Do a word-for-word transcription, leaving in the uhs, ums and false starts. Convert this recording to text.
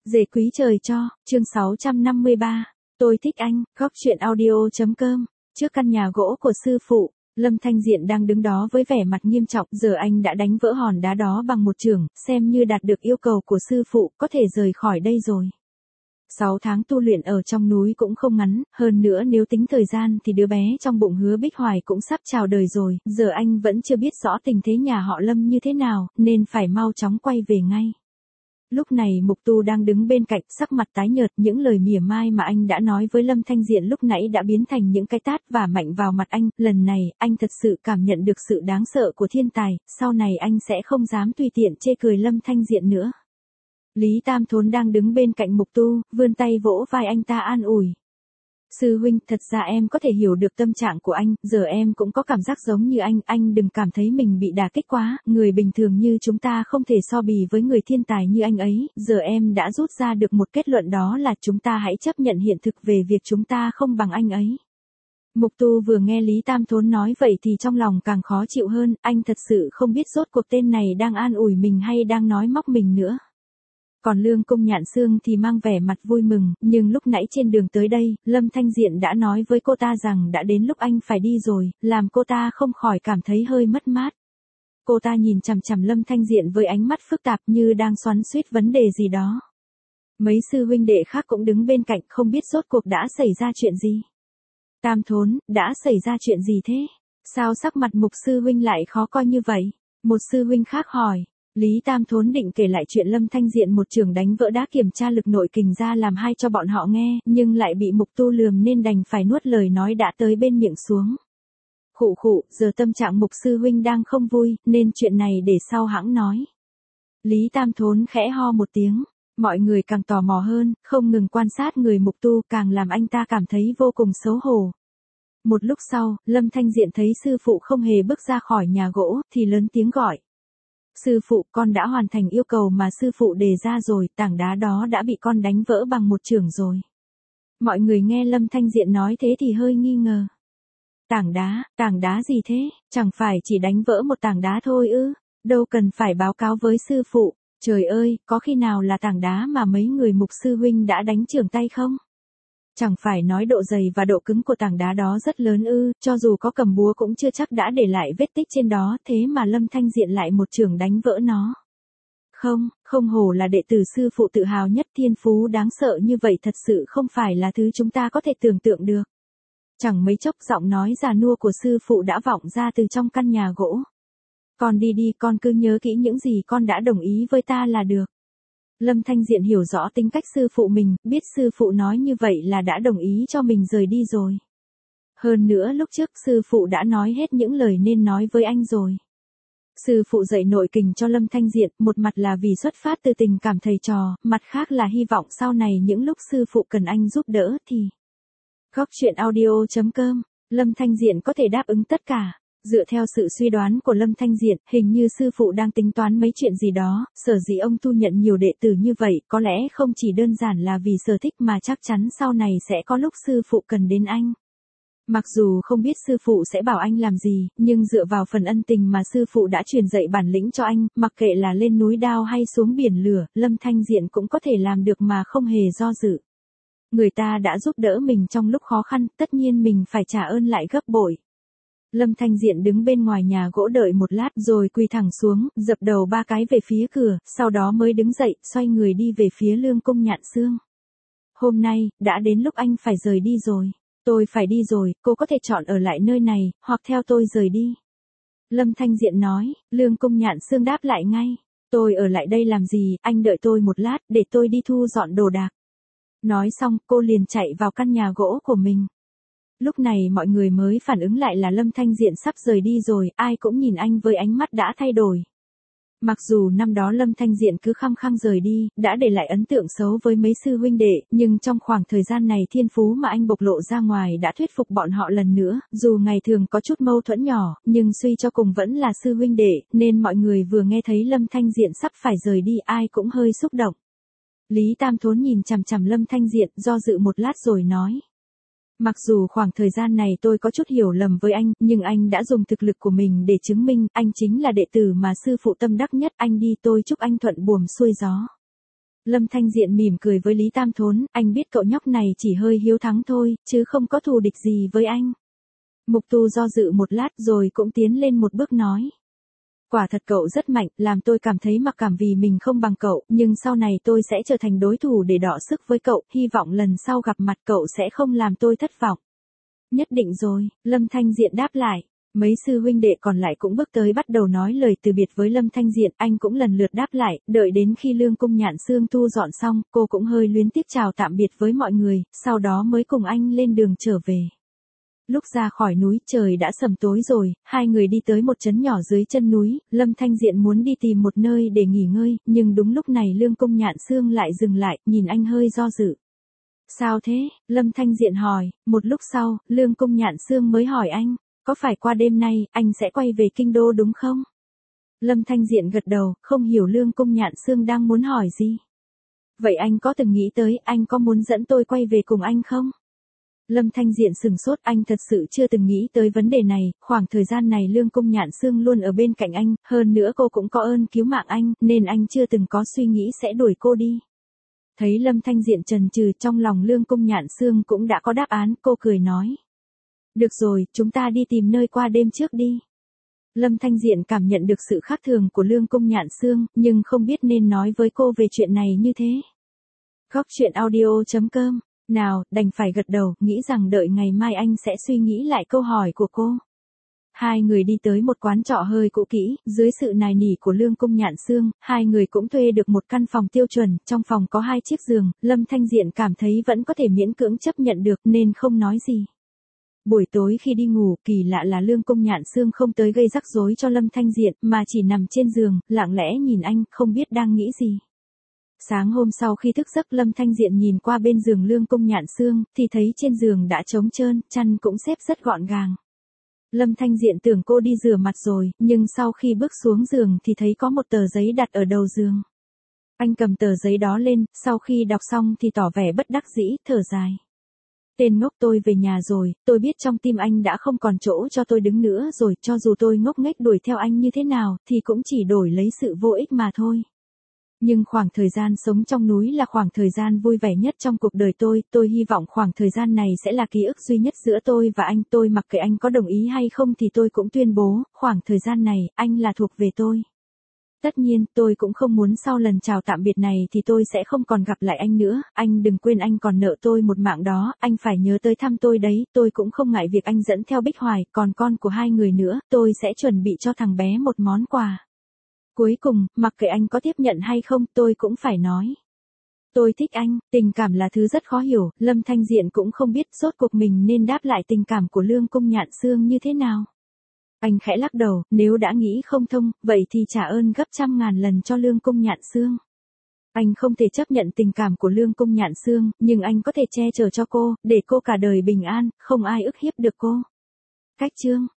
Dề quý trời cho, chương sáu trăm năm mươi ba, tôi thích anh, góc truyện audio.com, trước căn nhà gỗ của sư phụ, Lâm Thanh Diện đang đứng đó với vẻ mặt nghiêm trọng, giờ anh đã đánh vỡ hòn đá đó bằng một chưởng, xem như đạt được yêu cầu của sư phụ, có thể rời khỏi đây rồi. Sáu tháng tu luyện ở trong núi cũng không ngắn, hơn nữa nếu tính thời gian thì đứa bé trong bụng Hứa Bích Hoài cũng sắp chào đời rồi, giờ anh vẫn chưa biết rõ tình thế nhà họ Lâm như thế nào, nên phải mau chóng quay về ngay. Lúc này Mục Tu đang đứng bên cạnh, sắc mặt tái nhợt, những lời mỉa mai mà anh đã nói với Lâm Thanh Diện lúc nãy đã biến thành những cái tát và mạnh vào mặt anh, lần này, anh thật sự cảm nhận được sự đáng sợ của thiên tài, sau này anh sẽ không dám tùy tiện chê cười Lâm Thanh Diện nữa. Lý Tam Thốn đang đứng bên cạnh Mục Tu, vươn tay vỗ vai anh ta an ủi. Sư huynh, thật ra em có thể hiểu được tâm trạng của anh, giờ em cũng có cảm giác giống như anh, anh đừng cảm thấy mình bị đả kích quá, người bình thường như chúng ta không thể so bì với người thiên tài như anh ấy, giờ em đã rút ra được một kết luận, đó là chúng ta hãy chấp nhận hiện thực về việc chúng ta không bằng anh ấy. Mục Tu vừa nghe Lý Tam Thốn nói vậy thì trong lòng càng khó chịu hơn, anh thật sự không biết rốt cuộc tên này đang an ủi mình hay đang nói móc mình nữa. Còn Lương Cung Nhạn Sương thì mang vẻ mặt vui mừng, nhưng lúc nãy trên đường tới đây, Lâm Thanh Diện đã nói với cô ta rằng đã đến lúc anh phải đi rồi, làm cô ta không khỏi cảm thấy hơi mất mát. Cô ta nhìn chằm chằm Lâm Thanh Diện với ánh mắt phức tạp như đang xoắn xuýt vấn đề gì đó. Mấy sư huynh đệ khác cũng đứng bên cạnh, không biết rốt cuộc đã xảy ra chuyện gì. Tam Thốn, đã xảy ra chuyện gì thế? Sao sắc mặt Mục sư huynh lại khó coi như vậy? Một sư huynh khác hỏi. Lý Tam Thốn định kể lại chuyện Lâm Thanh Diện một chưởng đánh vỡ đá kiểm tra lực nội kình ra làm hay cho bọn họ nghe, nhưng lại bị Mục Tu lườm nên đành phải nuốt lời nói đã tới bên miệng xuống. Khụ khụ, giờ tâm trạng Mục sư huynh đang không vui, nên chuyện này để sau hãng nói. Lý Tam Thốn khẽ ho một tiếng, mọi người càng tò mò hơn, không ngừng quan sát người Mục Tu, càng làm anh ta cảm thấy vô cùng xấu hổ. Một lúc sau, Lâm Thanh Diện thấy sư phụ không hề bước ra khỏi nhà gỗ, thì lớn tiếng gọi. Sư phụ, con đã hoàn thành yêu cầu mà sư phụ đề ra rồi, tảng đá đó đã bị con đánh vỡ bằng một chưởng rồi. Mọi người nghe Lâm Thanh Diện nói thế thì hơi nghi ngờ. Tảng đá, tảng đá gì thế, chẳng phải chỉ đánh vỡ một tảng đá thôi ư, đâu cần phải báo cáo với sư phụ, trời ơi, có khi nào là tảng đá mà mấy người Mục sư huynh đã đánh chưởng tay không? Chẳng phải nói độ dày và độ cứng của tảng đá đó rất lớn ư, cho dù có cầm búa cũng chưa chắc đã để lại vết tích trên đó, thế mà Lâm Thanh Diện lại một chưởng đánh vỡ nó. Không, không hổ là đệ tử sư phụ tự hào nhất, thiên phú đáng sợ như vậy thật sự không phải là thứ chúng ta có thể tưởng tượng được. Chẳng mấy chốc giọng nói già nua của sư phụ đã vọng ra từ trong căn nhà gỗ. Con đi đi, con cứ nhớ kỹ những gì con đã đồng ý với ta là được. Lâm Thanh Diện hiểu rõ tính cách sư phụ mình, biết sư phụ nói như vậy là đã đồng ý cho mình rời đi rồi. Hơn nữa lúc trước sư phụ đã nói hết những lời nên nói với anh rồi. Sư phụ dạy nội kình cho Lâm Thanh Diện, một mặt là vì xuất phát từ tình cảm thầy trò, mặt khác là hy vọng sau này những lúc sư phụ cần anh giúp đỡ thì. Góc truyện audio.com, Lâm Thanh Diện có thể đáp ứng tất cả. Dựa theo sự suy đoán của Lâm Thanh Diện, hình như sư phụ đang tính toán mấy chuyện gì đó, sở dĩ ông thu nhận nhiều đệ tử như vậy, có lẽ không chỉ đơn giản là vì sở thích mà chắc chắn sau này sẽ có lúc sư phụ cần đến anh. Mặc dù không biết sư phụ sẽ bảo anh làm gì, nhưng dựa vào phần ân tình mà sư phụ đã truyền dạy bản lĩnh cho anh, mặc kệ là lên núi đao hay xuống biển lửa, Lâm Thanh Diện cũng có thể làm được mà không hề do dự. Người ta đã giúp đỡ mình trong lúc khó khăn, tất nhiên mình phải trả ơn lại gấp bội. Lâm Thanh Diện đứng bên ngoài nhà gỗ đợi một lát rồi quỳ thẳng xuống, dập đầu ba cái về phía cửa, sau đó mới đứng dậy, xoay người đi về phía Lương Cung Nhạn Sương. Hôm nay, đã đến lúc anh phải rời đi rồi. Tôi phải đi rồi, cô có thể chọn ở lại nơi này, hoặc theo tôi rời đi. Lâm Thanh Diện nói, Lương Cung Nhạn Sương đáp lại ngay. Tôi ở lại đây làm gì, anh đợi tôi một lát, để tôi đi thu dọn đồ đạc. Nói xong, cô liền chạy vào căn nhà gỗ của mình. Lúc này mọi người mới phản ứng lại là Lâm Thanh Diện sắp rời đi rồi, ai cũng nhìn anh với ánh mắt đã thay đổi. Mặc dù năm đó Lâm Thanh Diện cứ khăng khăng rời đi, đã để lại ấn tượng xấu với mấy sư huynh đệ, nhưng trong khoảng thời gian này thiên phú mà anh bộc lộ ra ngoài đã thuyết phục bọn họ lần nữa, dù ngày thường có chút mâu thuẫn nhỏ, nhưng suy cho cùng vẫn là sư huynh đệ, nên mọi người vừa nghe thấy Lâm Thanh Diện sắp phải rời đi ai cũng hơi xúc động. Lý Tam Thốn nhìn chằm chằm Lâm Thanh Diện, do dự một lát rồi nói. Mặc dù khoảng thời gian này tôi có chút hiểu lầm với anh, nhưng anh đã dùng thực lực của mình để chứng minh, anh chính là đệ tử mà sư phụ tâm đắc nhất, anh đi tôi chúc anh thuận buồm xuôi gió. Lâm Thanh Diện mỉm cười với Lý Tam Thốn, anh biết cậu nhóc này chỉ hơi hiếu thắng thôi, chứ không có thù địch gì với anh. Mục Tu do dự một lát rồi cũng tiến lên một bước nói. Quả thật cậu rất mạnh, làm tôi cảm thấy mặc cảm vì mình không bằng cậu, nhưng sau này tôi sẽ trở thành đối thủ để đọ sức với cậu, hy vọng lần sau gặp mặt cậu sẽ không làm tôi thất vọng. Nhất định rồi, Lâm Thanh Diện đáp lại. Mấy sư huynh đệ còn lại cũng bước tới bắt đầu nói lời từ biệt với Lâm Thanh Diện, anh cũng lần lượt đáp lại, đợi đến khi Lương Cung Nhạn Xương thu dọn xong, cô cũng hơi luyến tiếc chào tạm biệt với mọi người, sau đó mới cùng anh lên đường trở về. Lúc ra khỏi núi trời đã sầm tối rồi, hai người đi tới một trấn nhỏ dưới chân núi, Lâm Thanh Diện muốn đi tìm một nơi để nghỉ ngơi, nhưng đúng lúc này Lương Cung Nhạn Xương lại dừng lại, nhìn anh hơi do dự. Sao thế? Lâm Thanh Diện hỏi, một lúc sau, Lương Cung Nhạn Xương mới hỏi anh, có phải qua đêm nay, anh sẽ quay về kinh đô đúng không? Lâm Thanh Diện gật đầu, không hiểu Lương Cung Nhạn Xương đang muốn hỏi gì. Vậy anh có từng nghĩ tới, anh có muốn dẫn tôi quay về cùng anh không? Lâm Thanh Diện sừng sốt, anh thật sự chưa từng nghĩ tới vấn đề này, khoảng thời gian này Lương Cung Nhạn Xương luôn ở bên cạnh anh, hơn nữa cô cũng có ơn cứu mạng anh, nên anh chưa từng có suy nghĩ sẽ đuổi cô đi. Thấy Lâm Thanh Diện chần chừ, trong lòng Lương Cung Nhạn Xương cũng đã có đáp án, cô cười nói. Được rồi, chúng ta đi tìm nơi qua đêm trước đi. Lâm Thanh Diện cảm nhận được sự khác thường của Lương Cung Nhạn Xương, nhưng không biết nên nói với cô về chuyện này như thế. Góc truyện audio chấm com. Nào, đành phải gật đầu, nghĩ rằng đợi ngày mai anh sẽ suy nghĩ lại câu hỏi của cô. Hai người đi tới một quán trọ hơi cũ kỹ, dưới sự nài nỉ của Lương Cung Nhạn Xương, hai người cũng thuê được một căn phòng tiêu chuẩn, trong phòng có hai chiếc giường, Lâm Thanh Diện cảm thấy vẫn có thể miễn cưỡng chấp nhận được nên không nói gì. Buổi tối khi đi ngủ, kỳ lạ là Lương Cung Nhạn Xương không tới gây rắc rối cho Lâm Thanh Diện, mà chỉ nằm trên giường, lặng lẽ nhìn anh, không biết đang nghĩ gì. Sáng hôm sau khi thức giấc Lâm Thanh Diện nhìn qua bên giường Lương Cung Nhạn Xương, thì thấy trên giường đã trống trơn, chăn cũng xếp rất gọn gàng. Lâm Thanh Diện tưởng cô đi rửa mặt rồi, nhưng sau khi bước xuống giường thì thấy có một tờ giấy đặt ở đầu giường. Anh cầm tờ giấy đó lên, sau khi đọc xong thì tỏ vẻ bất đắc dĩ, thở dài. Tên ngốc, tôi về nhà rồi, tôi biết trong tim anh đã không còn chỗ cho tôi đứng nữa rồi, cho dù tôi ngốc nghếch đuổi theo anh như thế nào, thì cũng chỉ đổi lấy sự vô ích mà thôi. Nhưng khoảng thời gian sống trong núi là khoảng thời gian vui vẻ nhất trong cuộc đời tôi, tôi hy vọng khoảng thời gian này sẽ là ký ức duy nhất giữa tôi và anh, tôi mặc kệ anh có đồng ý hay không thì tôi cũng tuyên bố, khoảng thời gian này, anh là thuộc về tôi. Tất nhiên, tôi cũng không muốn sau lần chào tạm biệt này thì tôi sẽ không còn gặp lại anh nữa, anh đừng quên anh còn nợ tôi một mạng đó, anh phải nhớ tới thăm tôi đấy, tôi cũng không ngại việc anh dẫn theo Bích Hoài, còn con của hai người nữa, tôi sẽ chuẩn bị cho thằng bé một món quà. Cuối cùng, mặc kệ anh có tiếp nhận hay không, tôi cũng phải nói. Tôi thích anh, tình cảm là thứ rất khó hiểu, Lâm Thanh Diện cũng không biết rốt cuộc mình nên đáp lại tình cảm của Lương Cung Nhạn Xương như thế nào. Anh khẽ lắc đầu, nếu đã nghĩ không thông, vậy thì trả ơn gấp trăm ngàn lần cho Lương Cung Nhạn Xương. Anh không thể chấp nhận tình cảm của Lương Cung Nhạn Xương, nhưng anh có thể che chở cho cô, để cô cả đời bình an, không ai ức hiếp được cô. Cách chương